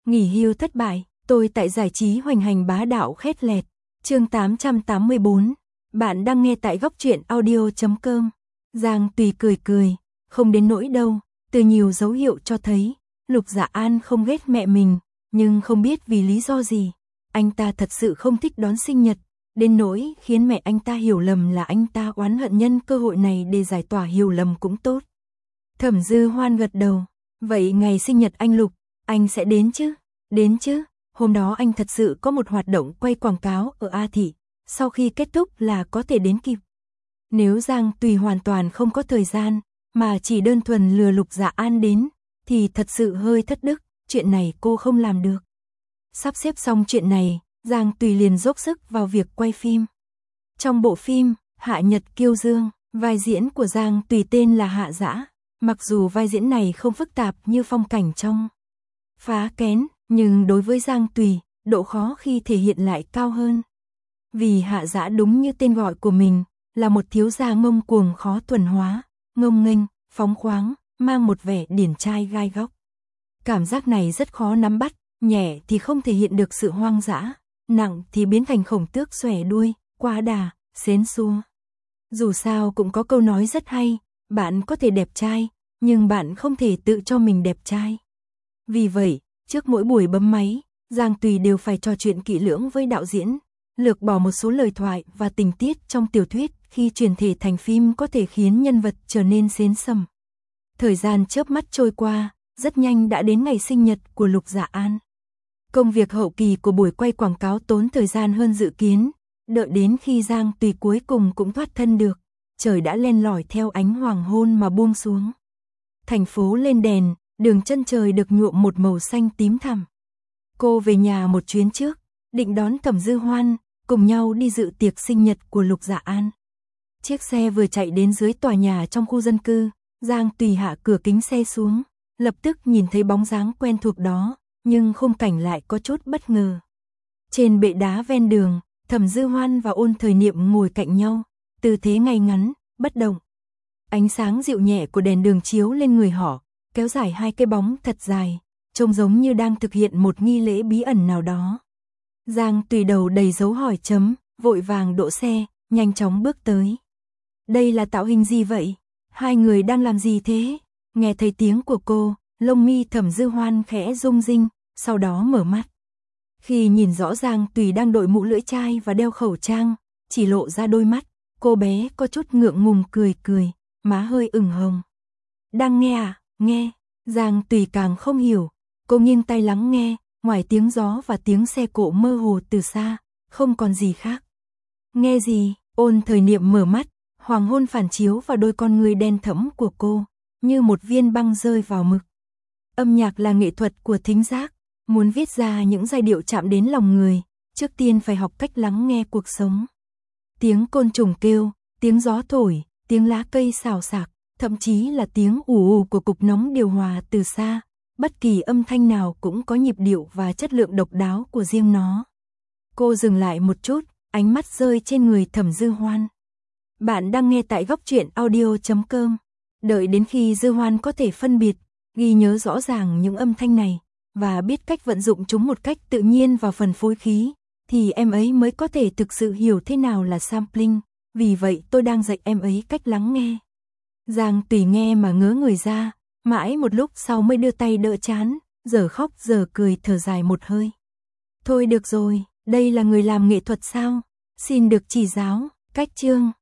Nghỉ hưu thất bại, tôi tại giải trí hoành hành bá đạo khét lẹt. Chương 884. Bạn đang nghe tại góc truyện audio.com. Giang Tùy cười cười, không đến nỗi đâu, từ nhiều dấu hiệu cho thấy, Lục Dạ An không ghét mẹ mình, nhưng không biết vì lý do gì, anh ta thật sự không thích đón sinh nhật, đến nỗi khiến mẹ anh ta hiểu lầm là anh ta oán hận, nhân cơ hội này để giải tỏa hiểu lầm cũng tốt. Thẩm Dư Hoan gật đầu, vậy ngày sinh nhật anh Lục, anh sẽ đến chứ? Đến chứ, hôm đó anh thật sự có một hoạt động quay quảng cáo ở A Thị, sau khi kết thúc là có thể đến kịp. Nếu Giang Tùy hoàn toàn không có thời gian, mà chỉ đơn thuần lừa Lục Dạ An đến, thì thật sự hơi thất đức, chuyện này cô không làm được. Sắp xếp xong chuyện này, Giang Tùy liền dốc sức vào việc quay phim. Trong bộ phim, Hạ Nhật Kiêu Dương, vai diễn của Giang Tùy tên là Hạ Dã. Mặc dù vai diễn này không phức tạp như phong cảnh trong Phá Kén, nhưng đối với Giang Tùy, độ khó khi thể hiện lại cao hơn. Vì Hạ Dã đúng như tên gọi của mình, là một thiếu gia ngông cuồng khó thuần hóa, ngông nghênh, phóng khoáng, mang một vẻ điển trai gai góc. Cảm giác này rất khó nắm bắt, nhẹ thì không thể hiện được sự hoang dã, nặng thì biến thành khổng tước xòe đuôi, quá đà, xến xua. Dù sao cũng có câu nói rất hay, bạn có thể đẹp trai, nhưng bạn không thể tự cho mình đẹp trai. Vì vậy, trước mỗi buổi bấm máy, Giang Tùy đều phải trò chuyện kỹ lưỡng với đạo diễn, lược bỏ một số lời thoại và tình tiết trong tiểu thuyết khi chuyển thể thành phim có thể khiến nhân vật trở nên xến xầm. Thời gian chớp mắt trôi qua, rất nhanh đã đến ngày sinh nhật của Lục Dạ An. Công việc hậu kỳ của buổi quay quảng cáo tốn thời gian hơn dự kiến, đợi đến khi Giang Tùy cuối cùng cũng thoát thân được, trời đã len lỏi theo ánh hoàng hôn mà buông xuống. Thành phố lên đèn, đường chân trời được nhuộm một màu xanh tím thẳm. Cô về nhà một chuyến trước, định đón Thẩm Dư Hoan, cùng nhau đi dự tiệc sinh nhật của Lục Dạ An. Chiếc xe vừa chạy đến dưới tòa nhà trong khu dân cư, Giang Tùy hạ cửa kính xe xuống, lập tức nhìn thấy bóng dáng quen thuộc đó, nhưng khung cảnh lại có chút bất ngờ. Trên bệ đá ven đường, Thẩm Dư Hoan và Ôn Thời Niệm ngồi cạnh nhau, tư thế ngay ngắn, bất động. Ánh sáng dịu nhẹ của đèn đường chiếu lên người họ, kéo dài hai cái bóng thật dài, trông giống như đang thực hiện một nghi lễ bí ẩn nào đó. Giang Tùy đầu đầy dấu hỏi chấm, vội vàng đỗ xe, nhanh chóng bước tới. Đây là tạo hình gì vậy? Hai người đang làm gì thế? Nghe thấy tiếng của cô, lông mi Thẩm Dư Hoan khẽ rung rinh, sau đó mở mắt. Khi nhìn rõ Giang Tùy đang đội mũ lưỡi chai và đeo khẩu trang, chỉ lộ ra đôi mắt, cô bé có chút ngượng ngùng cười cười, má hơi ửng hồng. Đang nghe à? Nghe. Giang Tùy càng không hiểu, cô nghiêng tai lắng nghe, ngoài tiếng gió và tiếng xe cộ mơ hồ từ xa, không còn gì khác. Nghe gì? Ôn Thời Niệm mở mắt, hoàng hôn phản chiếu vào đôi con ngươi đen thẫm của cô, như một viên băng rơi vào mực. Âm nhạc là nghệ thuật của thính giác, muốn viết ra những giai điệu chạm đến lòng người, trước tiên phải học cách lắng nghe cuộc sống. Tiếng côn trùng kêu, tiếng gió thổi, tiếng lá cây xào xạc, thậm chí là tiếng ù ù của cục nóng điều hòa từ xa, bất kỳ âm thanh nào cũng có nhịp điệu và chất lượng độc đáo của riêng nó. Cô dừng lại một chút, ánh mắt rơi trên người Thẩm Dư Hoan. Bạn đang nghe tại góc truyện audio.com. Đợi đến khi Dư Hoan có thể phân biệt, ghi nhớ rõ ràng những âm thanh này, và biết cách vận dụng chúng một cách tự nhiên vào phần phối khí, thì em ấy mới có thể thực sự hiểu thế nào là sampling, vì vậy tôi đang dạy em ấy cách lắng nghe. Giang Tùy nghe mà ngớ người ra, mãi một lúc sau mới đưa tay đỡ trán, giờ khóc giờ cười thở dài một hơi. Thôi được rồi, đây là người làm nghệ thuật sao? Xin được chỉ giáo, cách chương.